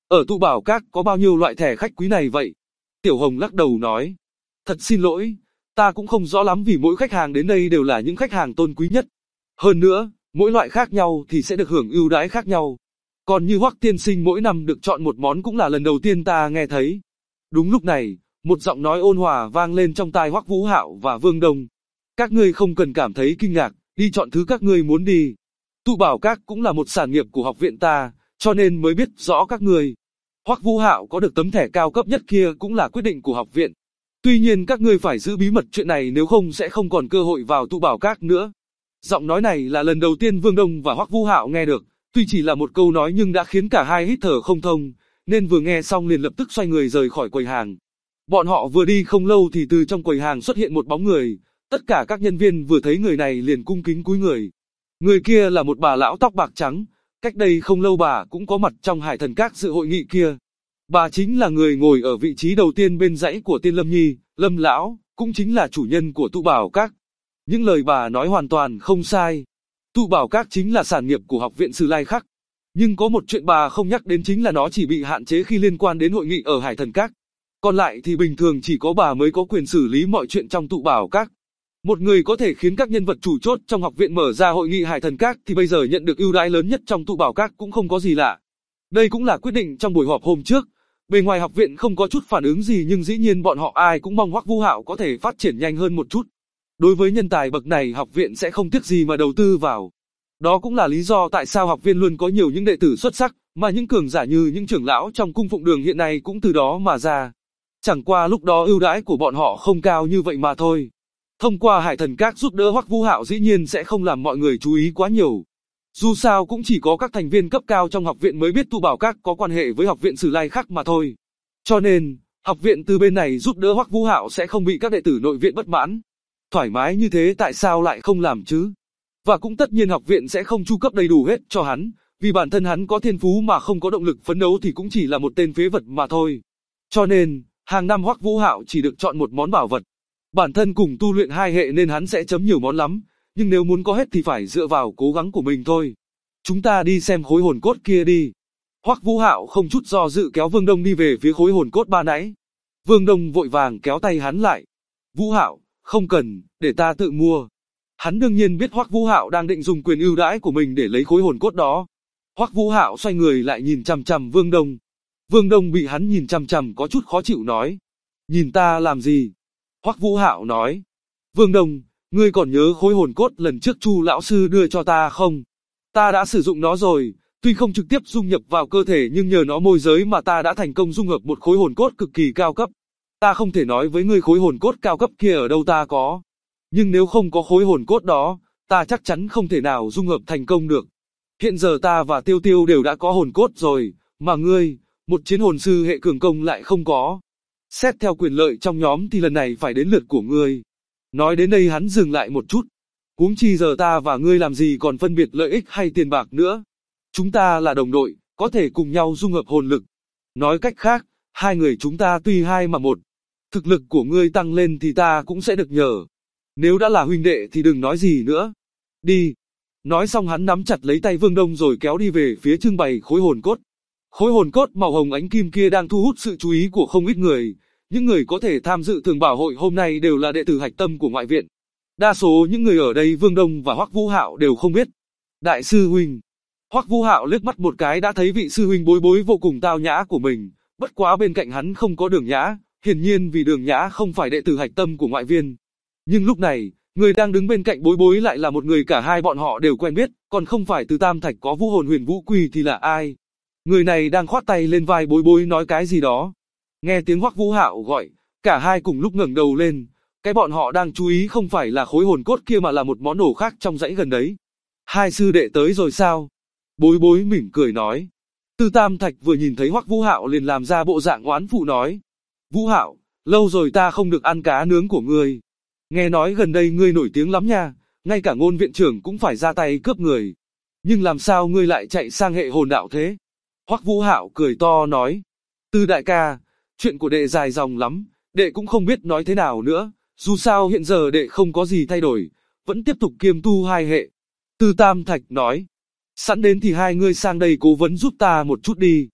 Ở tụ bảo các có bao nhiêu loại thẻ khách quý này vậy? Tiểu Hồng lắc đầu nói. Thật xin lỗi, ta cũng không rõ lắm vì mỗi khách hàng đến đây đều là những khách hàng tôn quý nhất. Hơn nữa, mỗi loại khác nhau thì sẽ được hưởng ưu đãi khác nhau. Còn như Hoắc tiên sinh mỗi năm được chọn một món cũng là lần đầu tiên ta nghe thấy. Đúng lúc này, một giọng nói ôn hòa vang lên trong tai Hoắc Vũ Hạo và Vương Đông. Các ngươi không cần cảm thấy kinh ngạc, đi chọn thứ các ngươi muốn đi. Tụ bảo các cũng là một sản nghiệp của học viện ta, cho nên mới biết rõ các ngươi. Hoắc Vũ Hạo có được tấm thẻ cao cấp nhất kia cũng là quyết định của học viện. Tuy nhiên các ngươi phải giữ bí mật chuyện này nếu không sẽ không còn cơ hội vào tụ bảo các nữa. Giọng nói này là lần đầu tiên Vương Đông và Hoắc Vũ Hạo nghe được, tuy chỉ là một câu nói nhưng đã khiến cả hai hít thở không thông, nên vừa nghe xong liền lập tức xoay người rời khỏi quầy hàng. Bọn họ vừa đi không lâu thì từ trong quầy hàng xuất hiện một bóng người, tất cả các nhân viên vừa thấy người này liền cung kính cúi người. Người kia là một bà lão tóc bạc trắng, cách đây không lâu bà cũng có mặt trong Hải Thần Các dự hội nghị kia. Bà chính là người ngồi ở vị trí đầu tiên bên dãy của Tiên Lâm Nhi, Lâm lão, cũng chính là chủ nhân của tụ bảo các. Những lời bà nói hoàn toàn không sai. Tụ bảo các chính là sản nghiệp của học viện Sử Lai Khắc. Nhưng có một chuyện bà không nhắc đến chính là nó chỉ bị hạn chế khi liên quan đến hội nghị ở Hải Thần Các. Còn lại thì bình thường chỉ có bà mới có quyền xử lý mọi chuyện trong tụ bảo các. Một người có thể khiến các nhân vật chủ chốt trong học viện mở ra hội nghị Hải Thần Các thì bây giờ nhận được ưu đãi lớn nhất trong tụ bảo các cũng không có gì lạ. Đây cũng là quyết định trong buổi họp hôm trước. Bề ngoài học viện không có chút phản ứng gì nhưng dĩ nhiên bọn họ ai cũng mong Hoắc Vũ Hạo có thể phát triển nhanh hơn một chút. Đối với nhân tài bậc này học viện sẽ không tiếc gì mà đầu tư vào. Đó cũng là lý do tại sao học viện luôn có nhiều những đệ tử xuất sắc, mà những cường giả như những trưởng lão trong cung phụng đường hiện nay cũng từ đó mà ra. Chẳng qua lúc đó ưu đãi của bọn họ không cao như vậy mà thôi. Thông qua Hải Thần Các giúp đỡ Hoắc Vũ Hạo dĩ nhiên sẽ không làm mọi người chú ý quá nhiều. Dù sao cũng chỉ có các thành viên cấp cao trong học viện mới biết tụ bảo các có quan hệ với học viện Sử Lai Khắc mà thôi. Cho nên, học viện từ bên này giúp đỡ Hoắc Vũ Hạo sẽ không bị các đệ tử nội viện bất mãn. Thoải mái như thế tại sao lại không làm chứ? Và cũng tất nhiên học viện sẽ không chu cấp đầy đủ hết cho hắn, vì bản thân hắn có thiên phú mà không có động lực phấn đấu thì cũng chỉ là một tên phế vật mà thôi. Cho nên, hàng năm Hoắc Vũ Hạo chỉ được chọn một món bảo vật. Bản thân cùng tu luyện hai hệ nên hắn sẽ chấm nhiều món lắm, nhưng nếu muốn có hết thì phải dựa vào cố gắng của mình thôi. Chúng ta đi xem khối hồn cốt kia đi. Hoắc Vũ Hạo không chút do dự kéo Vương Đông đi về phía khối hồn cốt ban nãy. Vương Đông vội vàng kéo tay hắn lại. Vũ Hạo, không cần, để ta tự mua. Hắn đương nhiên biết Hoắc Vũ Hạo đang định dùng quyền ưu đãi của mình để lấy khối hồn cốt đó. Hoắc Vũ Hạo xoay người lại nhìn chằm chằm Vương Đông. Vương Đông bị hắn nhìn chằm chằm có chút khó chịu nói. Nhìn ta làm gì? Hoắc Vũ Hạo nói. Vương Đông, ngươi còn nhớ khối hồn cốt lần trước Chu lão sư đưa cho ta không? Ta đã sử dụng nó rồi, tuy không trực tiếp dung nhập vào cơ thể nhưng nhờ nó môi giới mà ta đã thành công dung hợp một khối hồn cốt cực kỳ cao cấp. Ta không thể nói với ngươi khối hồn cốt cao cấp kia ở đâu ta có. Nhưng nếu không có khối hồn cốt đó, ta chắc chắn không thể nào dung hợp thành công được. Hiện giờ ta và Tiêu Tiêu đều đã có hồn cốt rồi, mà ngươi, một chiến hồn sư hệ cường công lại không có. Xét theo quyền lợi trong nhóm thì lần này phải đến lượt của ngươi. Nói đến đây hắn dừng lại một chút. Huống chi giờ ta và ngươi làm gì còn phân biệt lợi ích hay tiền bạc nữa. Chúng ta là đồng đội, có thể cùng nhau dung hợp hồn lực. Nói cách khác, hai người chúng ta tuy hai mà một. Thực lực của ngươi tăng lên thì ta cũng sẽ được nhờ. Nếu đã là huynh đệ thì đừng nói gì nữa. Đi. Nói xong hắn nắm chặt lấy tay Vương Đông rồi kéo đi về phía trưng bày khối hồn cốt. Khối hồn cốt màu hồng ánh kim kia đang thu hút sự chú ý của không ít người. Những người có thể tham dự thường bảo hội hôm nay đều là đệ tử hạch tâm của ngoại viện. Đa số những người ở đây Vương Đông và Hoắc Vũ Hạo đều không biết. Đại sư huynh. Hoắc Vũ Hạo liếc mắt một cái đã thấy vị sư huynh bối bối vô cùng tao nhã của mình. Bất quá bên cạnh hắn không có Đường Nhã, hiển nhiên vì Đường Nhã không phải đệ tử hạch tâm của ngoại viên. Nhưng lúc này, người đang đứng bên cạnh bối bối lại là một người cả hai bọn họ đều quen biết, còn không phải từ Tam Thạch có Vũ Hồn Huyền Vũ Quỳ thì là ai? Người này đang khoát tay lên vai bối bối nói cái gì đó. Nghe tiếng Hoắc Vũ Hạo gọi, cả hai cùng lúc ngẩng đầu lên. Cái bọn họ đang chú ý không phải là khối hồn cốt kia mà là một món đồ khác trong dãy gần đấy. Hai sư đệ tới rồi sao? Bối bối mỉm cười nói. Từ Tam Thạch vừa nhìn thấy Hoắc Vũ Hạo liền làm ra bộ dạng oán phụ nói. Vũ Hạo, lâu rồi ta không được ăn cá nướng của ngươi. Nghe nói gần đây ngươi nổi tiếng lắm nha, ngay cả Ngôn viện trưởng cũng phải ra tay cướp người. Nhưng làm sao ngươi lại chạy sang hệ hồn đạo thế? Hoắc Vũ Hạo cười to nói. Từ đại ca, chuyện của đệ dài dòng lắm, đệ cũng không biết nói thế nào nữa. Dù sao hiện giờ đệ không có gì thay đổi, vẫn tiếp tục kiêm tu hai hệ. Từ Tam Thạch nói. Sẵn đến thì hai ngươi sang đây cố vấn giúp ta một chút đi.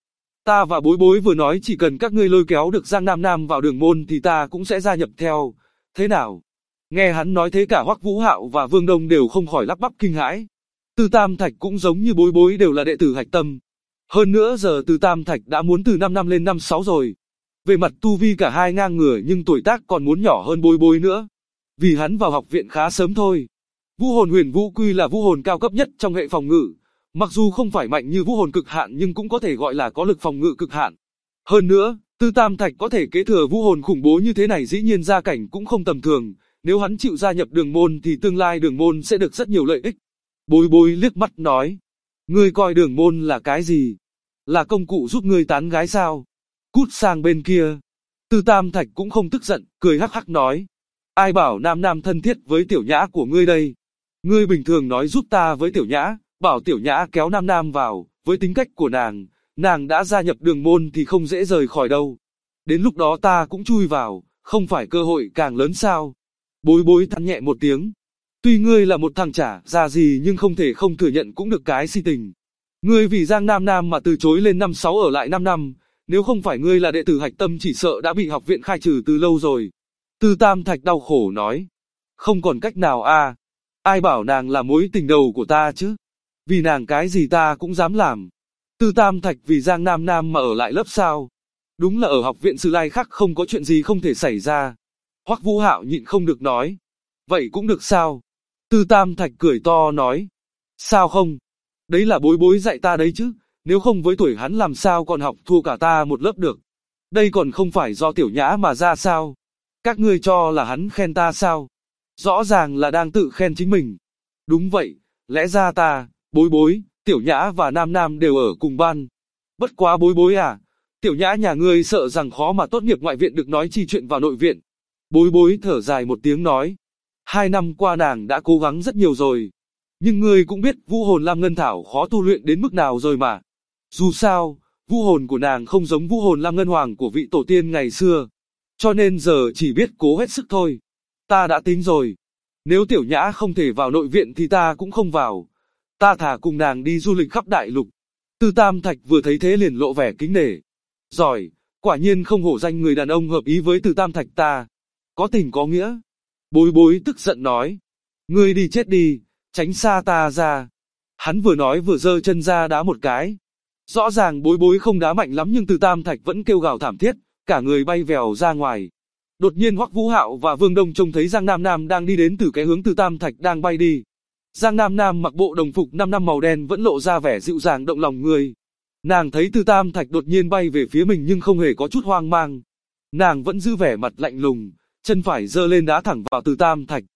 Ta và Bối Bối vừa nói chỉ cần các ngươi lôi kéo được Giang Nam Nam vào đường môn thì ta cũng sẽ gia nhập theo. Thế nào? Nghe hắn nói thế cả Hoắc Vũ Hạo và Vương Đông đều không khỏi lắp bắp kinh hãi. Từ Tam Thạch cũng giống như Bối Bối đều là đệ tử hạch tâm. Hơn nữa giờ Từ Tam Thạch đã muốn từ 5 năm lên năm 6 rồi. Về mặt tu vi cả hai ngang ngửa nhưng tuổi tác còn muốn nhỏ hơn Bối Bối nữa. Vì hắn vào học viện khá sớm thôi. Vũ hồn Huyền Vũ Quy là vũ hồn cao cấp nhất trong hệ phòng ngự. Mặc dù không phải mạnh như vũ hồn cực hạn nhưng cũng có thể gọi là có lực phòng ngự cực hạn. Hơn nữa, Từ Tam Thạch có thể kế thừa vũ hồn khủng bố như thế này dĩ nhiên gia cảnh cũng không tầm thường. Nếu hắn chịu gia nhập đường môn thì tương lai đường môn sẽ được rất nhiều lợi ích. Bối Bối liếc mắt nói. Ngươi coi đường môn là cái gì? Là công cụ giúp ngươi tán gái sao? Cút sang bên kia. Từ Tam Thạch cũng không tức giận, cười hắc hắc nói. Ai bảo Nam Nam thân thiết với Tiểu Nhã của ngươi đây? Ngươi bình thường nói giúp ta với Tiểu Nhã, bảo Tiểu Nhã kéo Nam Nam vào, với tính cách của nàng đã gia nhập đường môn thì không dễ rời khỏi đâu. Đến lúc đó ta cũng chui vào, không phải cơ hội càng lớn sao? Bối Bối than nhẹ một tiếng. Tuy ngươi là một thằng chả ra gì nhưng không thể không thừa nhận cũng được cái si tình. Ngươi vì Giang Nam Nam mà từ chối lên năm 6 ở lại 5 năm, nếu không phải ngươi là đệ tử hạch tâm chỉ sợ đã bị học viện khai trừ từ lâu rồi. Từ Tam Thạch đau khổ nói. Không còn cách nào à. Ai bảo nàng là mối tình đầu của ta chứ? Vì nàng cái gì ta cũng dám làm. Từ Tam Thạch vì Giang Nam Nam mà ở lại lớp sao? Đúng là ở học viện Sử Lai Khắc không có chuyện gì không thể xảy ra. Hoắc Vũ Hạo nhịn không được nói. Vậy cũng được sao? Từ Tam Thạch cười to nói. Sao không? Đấy là Bối Bối dạy ta đấy chứ, nếu không với tuổi hắn làm sao còn học thua cả ta một lớp được. Đây còn không phải do Tiểu Nhã mà ra sao? Các ngươi cho là hắn khen ta sao? Rõ ràng là đang tự khen chính mình. Đúng vậy, lẽ ra ta, Bối Bối, Tiểu Nhã và Nam Nam đều ở cùng ban. Bất quá Bối Bối à, Tiểu Nhã nhà ngươi sợ rằng khó mà tốt nghiệp ngoại viện được nói chi chuyện vào nội viện. Bối Bối thở dài một tiếng nói. 2 năm qua nàng đã cố gắng rất nhiều rồi. Nhưng ngươi cũng biết vũ hồn Lam Ngân Thảo khó tu luyện đến mức nào rồi mà. Dù sao, vũ hồn của nàng không giống vũ hồn Lam Ngân Hoàng của vị tổ tiên ngày xưa. Cho nên giờ chỉ biết cố hết sức thôi. Ta đã tính rồi. Nếu Tiểu Nhã không thể vào nội viện thì ta cũng không vào. Ta thà cùng nàng đi du lịch khắp đại lục. Từ Tam Thạch vừa thấy thế liền lộ vẻ kính nể. Giỏi, quả nhiên không hổ danh người đàn ông hợp ý với Từ Tam Thạch ta. Có tình có nghĩa. Bối Bối tức giận nói. Ngươi đi chết đi, tránh xa ta ra. Hắn vừa nói vừa giơ chân ra đá một cái. Rõ ràng Bối Bối không đá mạnh lắm nhưng Từ Tam Thạch vẫn kêu gào thảm thiết, cả người bay vèo ra ngoài. Đột nhiên Hoắc Vũ Hạo và Vương Đông trông thấy Giang Nam Nam đang đi đến từ cái hướng Từ Tam Thạch đang bay đi. Giang Nam Nam mặc bộ đồng phục 5 năm màu đen vẫn lộ ra vẻ dịu dàng động lòng người. Nàng thấy Từ Tam Thạch đột nhiên bay về phía mình nhưng không hề có chút hoang mang. Nàng vẫn giữ vẻ mặt lạnh lùng, chân phải giơ lên đá thẳng vào Từ Tam Thạch.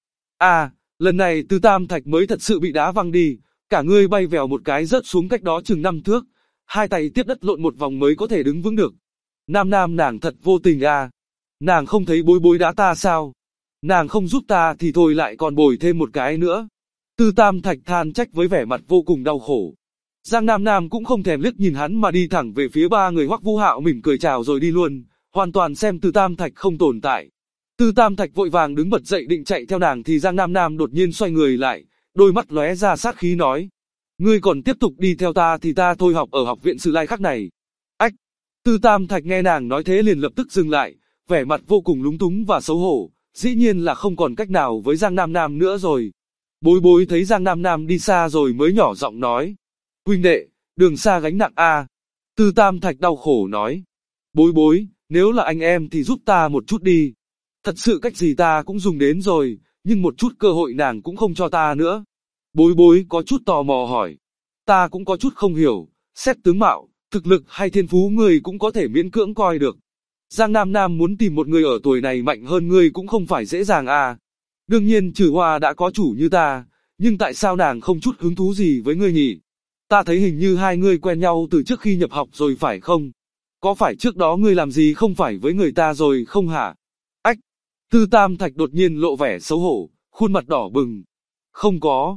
Lần này Từ Tam Thạch mới thật sự bị đá văng đi, cả người bay vèo một cái rớt xuống cách đó chừng 5 thước, hai tay tiếp đất lộn một vòng mới có thể đứng vững được. Nam Nam nàng thật vô tình à. Nàng không thấy Bối Bối đá ta sao? Nàng không giúp ta thì thôi lại còn bồi thêm một cái nữa. Từ Tam Thạch than trách với vẻ mặt vô cùng đau khổ. Giang Nam Nam cũng không thèm liếc nhìn hắn mà đi thẳng về phía ba người Hoắc Vũ Hạo mỉm cười chào rồi đi luôn, hoàn toàn xem Từ Tam Thạch không tồn tại. Từ Tam Thạch vội vàng đứng bật dậy định chạy theo nàng thì Giang Nam Nam đột nhiên xoay người lại, đôi mắt lóe ra sát khí nói. Ngươi còn tiếp tục đi theo ta thì ta thôi học ở học viện Sử Lai Khắc này. Ách! Từ Tam Thạch nghe nàng nói thế liền lập tức dừng lại, vẻ mặt vô cùng lúng túng và xấu hổ, dĩ nhiên là không còn cách nào với Giang Nam Nam nữa rồi. Bối Bối thấy Giang Nam Nam đi xa rồi mới nhỏ giọng nói. Huynh đệ, đường xa gánh nặng a. Từ Tam Thạch đau khổ nói. Bối Bối, nếu là anh em thì giúp ta một chút đi. Thật sự cách gì ta cũng dùng đến rồi, nhưng một chút cơ hội nàng cũng không cho ta nữa. Bối Bối có chút tò mò hỏi. Ta cũng có chút không hiểu, xét tướng mạo, thực lực hay thiên phú ngươi cũng có thể miễn cưỡng coi được. Giang Nam Nam muốn tìm một người ở tuổi này mạnh hơn ngươi cũng không phải dễ dàng à. Đương nhiên Trừ Hoa đã có chủ như ta, nhưng tại sao nàng không chút hứng thú gì với ngươi nhỉ? Ta thấy hình như hai ngươi quen nhau từ trước khi nhập học rồi phải không? Có phải trước đó ngươi làm gì không phải với người ta rồi không hả? Ách! Từ Tam Thạch đột nhiên lộ vẻ xấu hổ, khuôn mặt đỏ bừng. Không có,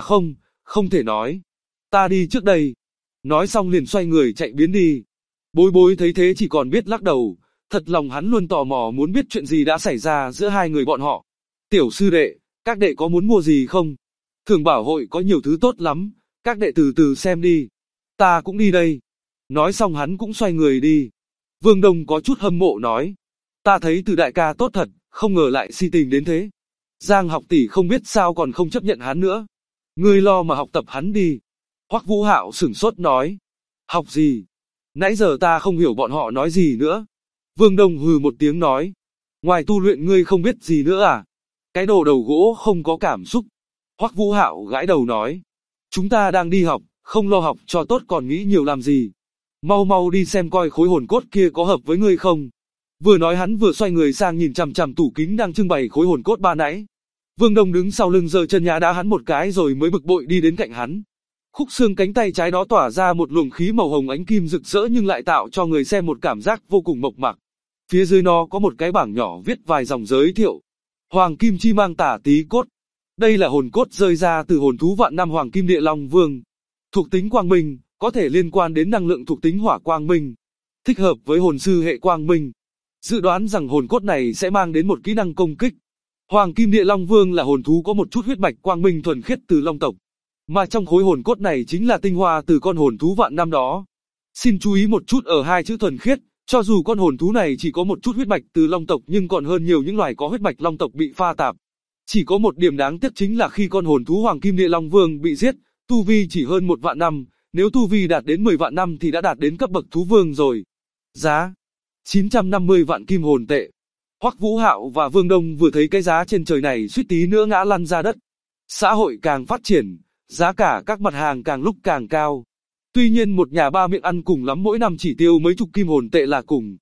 không thể nói. Ta đi trước đây. Nói xong liền xoay người chạy biến đi. Bối Bối thấy thế chỉ còn biết lắc đầu, thật lòng hắn luôn tò mò muốn biết chuyện gì đã xảy ra giữa hai người bọn họ. Tiểu sư đệ, các đệ có muốn mua gì không? Thường bảo hội có nhiều thứ tốt lắm, các đệ từ từ xem đi. Ta cũng đi đây. Nói xong hắn cũng xoay người đi. Vương Đông có chút hâm mộ nói. Ta thấy Từ đại ca tốt thật, không ngờ lại si tình đến thế. Giang học tỷ không biết sao còn không chấp nhận hắn nữa. Ngươi lo mà học tập hắn đi. Hoắc Vũ Hạo sửng sốt nói. Học gì? Nãy giờ ta không hiểu bọn họ nói gì nữa. Vương Đông hừ một tiếng nói. Ngoài tu luyện ngươi không biết gì nữa à? Cái đồ đầu gỗ không có cảm xúc. Hoắc Vũ Hạo gãi đầu nói. Chúng ta đang đi học, không lo học cho tốt còn nghĩ nhiều làm gì. Mau mau đi xem coi khối hồn cốt kia có hợp với ngươi không. Vừa nói hắn vừa xoay người sang nhìn chằm chằm tủ kính đang trưng bày khối hồn cốt ban nãy. Vương Đông đứng sau lưng giơ chân nhá đá hắn một cái rồi mới bực bội đi đến cạnh hắn. Khúc xương cánh tay trái đó tỏa ra một luồng khí màu hồng ánh kim rực rỡ nhưng lại tạo cho người xem một cảm giác vô cùng mộc mạc. Phía dưới nó có một cái bảng nhỏ viết vài dòng giới thiệu. Hoàng kim chi mang tả tí cốt. Đây là hồn cốt rơi ra từ hồn thú vạn năm Hoàng Kim Địa Long Vương. Thuộc tính quang minh, có thể liên quan đến năng lượng thuộc tính hỏa quang minh. Thích hợp với hồn sư hệ quang minh. Dự đoán rằng hồn cốt này sẽ mang đến một kỹ năng công kích. Hoàng Kim Địa Long Vương là hồn thú có một chút huyết mạch quang minh thuần khiết từ Long tộc. Mà trong khối hồn cốt này chính là tinh hoa từ con hồn thú vạn năm đó. Xin chú ý một chút ở hai chữ thuần khiết, cho dù con hồn thú này chỉ có một chút huyết mạch từ Long tộc nhưng còn hơn nhiều những loài có huyết mạch Long tộc bị pha tạp. Chỉ có một điểm đáng tiếc chính là khi con hồn thú Hoàng Kim Địa Long Vương bị giết, tu vi chỉ hơn 1 vạn năm, nếu tu vi đạt đến 10 vạn năm thì đã đạt đến cấp bậc thú vương rồi. Giá 950 vạn kim hồn tệ. Hoắc Vũ Hạo và Vương Đông vừa thấy cái giá trên trời này suýt tí nữa ngã lăn ra đất. Xã hội càng phát triển, giá cả các mặt hàng càng lúc càng cao. Tuy nhiên một nhà ba miệng ăn cùng lắm mỗi năm chỉ tiêu mấy chục kim hồn tệ là cùng.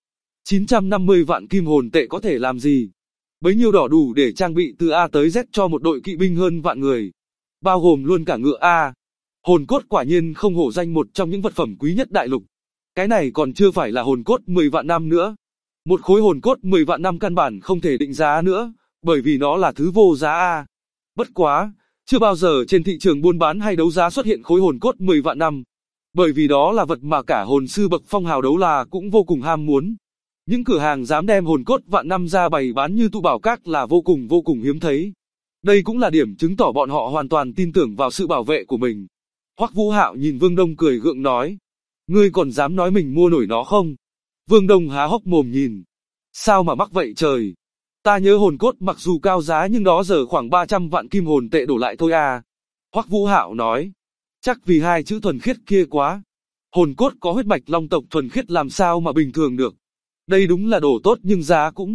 950 vạn kim hồn tệ có thể làm gì? Bấy nhiêu đỏ đủ để trang bị từ A tới Z cho một đội kỵ binh hơn vạn người. Bao gồm luôn cả ngựa A. Hồn cốt quả nhiên không hổ danh một trong những vật phẩm quý nhất đại lục. Cái này còn chưa phải là hồn cốt 10 vạn năm nữa. Một khối hồn cốt 10 vạn năm căn bản không thể định giá nữa, bởi vì nó là thứ vô giá A. Bất quá, chưa bao giờ trên thị trường buôn bán hay đấu giá xuất hiện khối hồn cốt 10 vạn năm. Bởi vì đó là vật mà cả hồn sư bậc phong hào đấu la cũng vô cùng ham muốn. Những cửa hàng dám đem hồn cốt vạn năm ra bày bán như tụ bảo các là vô cùng hiếm thấy. Đây cũng là điểm chứng tỏ bọn họ hoàn toàn tin tưởng vào sự bảo vệ của mình. Hoắc Vũ Hạo nhìn Vương Đông cười gượng nói. Ngươi còn dám nói mình mua nổi nó không? Vương Đông há hốc mồm nhìn. Sao mà mắc vậy trời? Ta nhớ hồn cốt mặc dù cao giá nhưng đó giờ khoảng 300 vạn kim hồn tệ đổ lại thôi à. Hoắc Vũ Hạo nói. Chắc vì hai chữ thuần khiết kia quá. Hồn cốt có huyết mạch Long tộc thuần khiết làm sao mà bình thường được. Đây đúng là đồ tốt nhưng giá cũng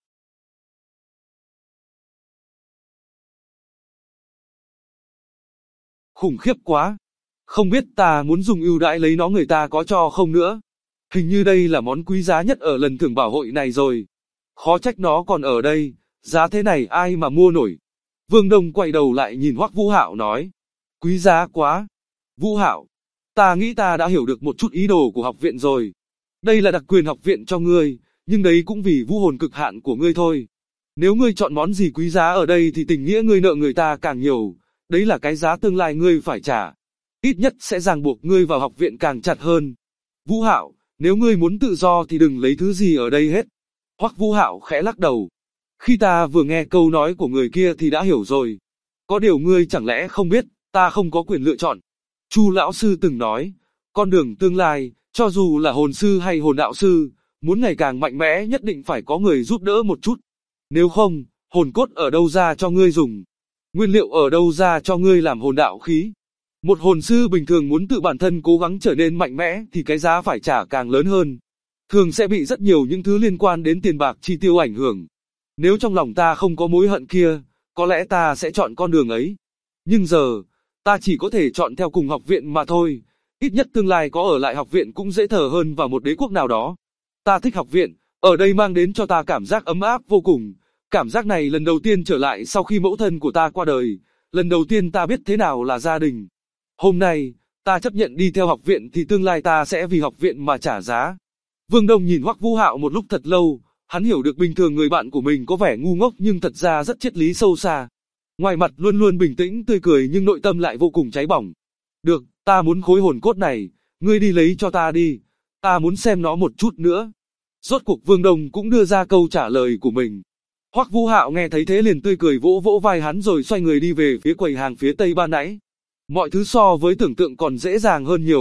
khủng khiếp quá. Không biết ta muốn dùng ưu đãi lấy nó người ta có cho không nữa. Hình như đây là món quý giá nhất ở lần thưởng bảo hội này rồi. Khó trách nó còn ở đây, giá thế này ai mà mua nổi. Vương Đông quay đầu lại nhìn Hoắc Vũ Hạo nói. Quý giá quá. Vũ Hạo, ta nghĩ ta đã hiểu được một chút ý đồ của học viện rồi. Đây là đặc quyền học viện cho ngươi, nhưng đấy cũng vì vũ hồn cực hạn của ngươi thôi. Nếu ngươi chọn món gì quý giá ở đây thì tình nghĩa ngươi nợ người ta càng nhiều, đấy là cái giá tương lai ngươi phải trả. Ít nhất sẽ ràng buộc ngươi vào học viện càng chặt hơn. Vũ Hạo, nếu ngươi muốn tự do thì đừng lấy thứ gì ở đây hết. Hoắc Vũ Hạo khẽ lắc đầu. Khi ta vừa nghe câu nói của người kia thì đã hiểu rồi. Có điều ngươi chẳng lẽ không biết, ta không có quyền lựa chọn. Chu lão sư từng nói, con đường tương lai, cho dù là hồn sư hay hồn đạo sư, muốn ngày càng mạnh mẽ nhất định phải có người giúp đỡ một chút. Nếu không, hồn cốt ở đâu ra cho ngươi dùng? Nguyên liệu ở đâu ra cho ngươi làm hồn đạo khí? Một hồn sư bình thường muốn tự bản thân cố gắng trở nên mạnh mẽ thì cái giá phải trả càng lớn hơn. Thường sẽ bị rất nhiều những thứ liên quan đến tiền bạc chi tiêu ảnh hưởng. Nếu trong lòng ta không có mối hận kia, có lẽ ta sẽ chọn con đường ấy. Nhưng giờ, ta chỉ có thể chọn theo cùng học viện mà thôi. Ít nhất tương lai có ở lại học viện cũng dễ thở hơn vào một đế quốc nào đó. Ta thích học viện, ở đây mang đến cho ta cảm giác ấm áp vô cùng. Cảm giác này lần đầu tiên trở lại sau khi mẫu thân của ta qua đời. Lần đầu tiên ta biết thế nào là gia đình. Hôm nay, ta chấp nhận đi theo học viện thì tương lai ta sẽ vì học viện mà trả giá. Vương Đông nhìn Hoắc Vũ Hạo một lúc thật lâu, hắn hiểu được bình thường người bạn của mình có vẻ ngu ngốc nhưng thật ra rất triết lý sâu xa. Ngoài mặt luôn luôn bình tĩnh tươi cười nhưng nội tâm lại vô cùng cháy bỏng. Được, ta muốn khối hồn cốt này, ngươi đi lấy cho ta đi, ta muốn xem nó một chút nữa. Rốt cuộc Vương Đông cũng đưa ra câu trả lời của mình. Hoắc Vũ Hạo nghe thấy thế liền tươi cười vỗ vỗ vai hắn rồi xoay người đi về phía quầy hàng phía tây ban nãy. Mọi thứ so với tưởng tượng còn dễ dàng hơn nhiều,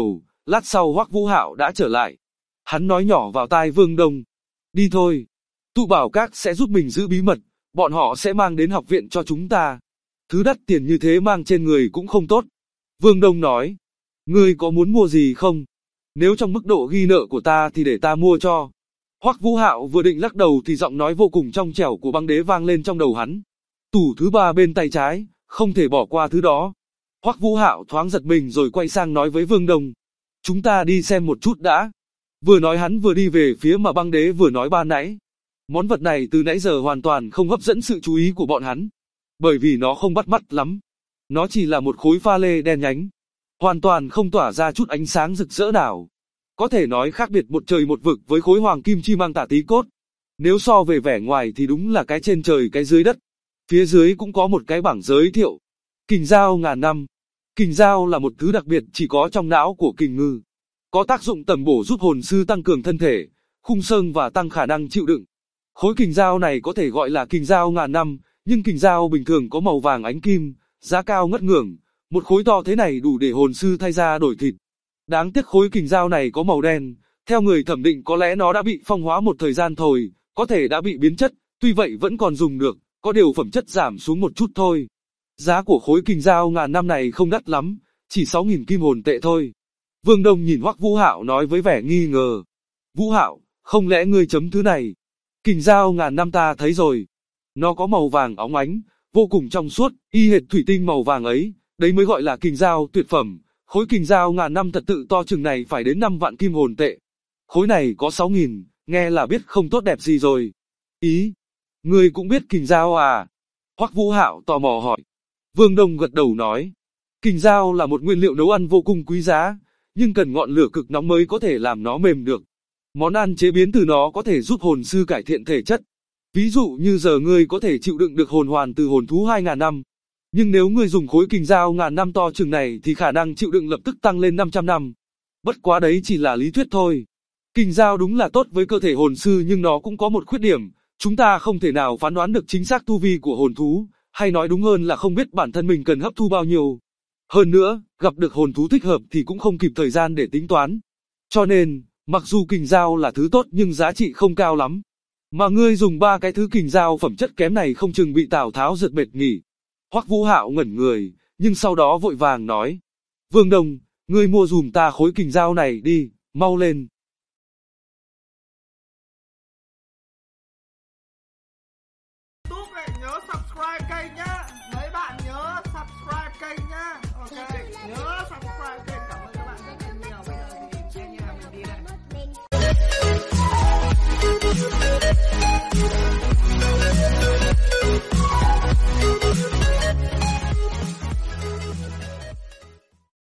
Lát sau Hoắc Vũ Hạo đã trở lại. Hắn nói nhỏ vào tai Vương Đông. Đi thôi. Tụ bảo các sẽ giúp mình giữ bí mật, bọn họ sẽ mang đến học viện cho chúng ta. Thứ đắt tiền như thế mang trên người cũng không tốt. Vương Đông nói. Ngươi có muốn mua gì không? Nếu trong mức độ ghi nợ của ta thì để ta mua cho. Hoắc Vũ Hạo vừa định lắc đầu thì giọng nói vô cùng trong trẻo của băng đế vang lên trong đầu hắn. Tủ thứ 3 bên tay trái, không thể bỏ qua thứ đó. Hoắc Vũ Hạo thoáng giật mình rồi quay sang nói với Vương Đông. Chúng ta đi xem một chút đã. Vừa nói hắn vừa đi về phía mà băng đế vừa nói ban nãy. Món vật này từ nãy giờ hoàn toàn không hấp dẫn sự chú ý của bọn hắn. Bởi vì nó không bắt mắt lắm. Nó chỉ là một khối pha lê đen nhánh. Hoàn toàn không tỏa ra chút ánh sáng rực rỡ nào. Có thể nói khác biệt một trời một vực với khối hoàng kim chi mang tả tí cốt. Nếu so về vẻ ngoài thì đúng là cái trên trời cái dưới đất. Phía dưới cũng có một cái bảng giới thiệu. Kình dao ngàn năm. Kình dao là một thứ đặc biệt chỉ có trong não của kình ngư. Có tác dụng tầm bổ giúp hồn sư tăng cường thân thể, khung xương và tăng khả năng chịu đựng. Khối kình dao này có thể gọi là kình dao ngàn năm, nhưng kình dao bình thường có màu vàng ánh kim, giá cao ngất ngưởng. Một khối to thế này đủ để hồn sư thay ra đổi thịt. Đáng tiếc khối kình dao này có màu đen, theo người thẩm định có lẽ nó đã bị phong hóa một thời gian thôi, có thể đã bị biến chất, tuy vậy vẫn còn dùng được, có điều phẩm chất giảm xuống một chút thôi. Giá của khối kình dao ngàn năm này không đắt lắm, chỉ 6.000 kim hồn tệ thôi. Vương Đông nhìn Hoắc Vũ Hạo nói với vẻ nghi ngờ. Vũ Hạo, không lẽ ngươi chấm thứ này? Kình dao ngàn năm ta thấy rồi. Nó có màu vàng óng ánh, vô cùng trong suốt, y hệt thủy tinh màu vàng ấy, đấy mới gọi là kình dao tuyệt phẩm. Khối kình dao ngàn năm thật tự to chừng này phải đến 5 vạn kim hồn tệ. Khối này có 6.000, nghe là biết không tốt đẹp gì rồi. Ý, ngươi cũng biết kình dao à? Hoắc Vũ Hạo tò mò hỏi. Vương Đông gật đầu nói. Kình dao là một nguyên liệu nấu ăn vô cùng quý giá, nhưng cần ngọn lửa cực nóng mới có thể làm nó mềm được. Món ăn chế biến từ nó có thể giúp hồn sư cải thiện thể chất. Ví dụ như giờ ngươi có thể chịu đựng được hồn hoàn từ hồn thú 2.000 năm. Nhưng nếu ngươi dùng khối kình dao ngàn năm to chừng này thì khả năng chịu đựng lập tức tăng lên 500 năm. Bất quá đấy chỉ là lý thuyết thôi. Kình dao đúng là tốt với cơ thể hồn sư nhưng nó cũng có một khuyết điểm. Chúng ta không thể nào phán đoán được chính xác tu vi của hồn thú, hay nói đúng hơn là không biết bản thân mình cần hấp thu bao nhiêu. Hơn nữa, gặp được hồn thú thích hợp thì cũng không kịp thời gian để tính toán. Cho nên, mặc dù kình dao là thứ tốt nhưng giá trị không cao lắm. Mà ngươi dùng 3 cái thứ kình dao phẩm chất kém này không chừng bị Tào Tháo giật mệt nghỉ. Hoắc Vũ Hạo ngẩn người, nhưng sau đó vội vàng nói. Vương Đông, ngươi mua dùm ta khối kình dao này đi, mau lên.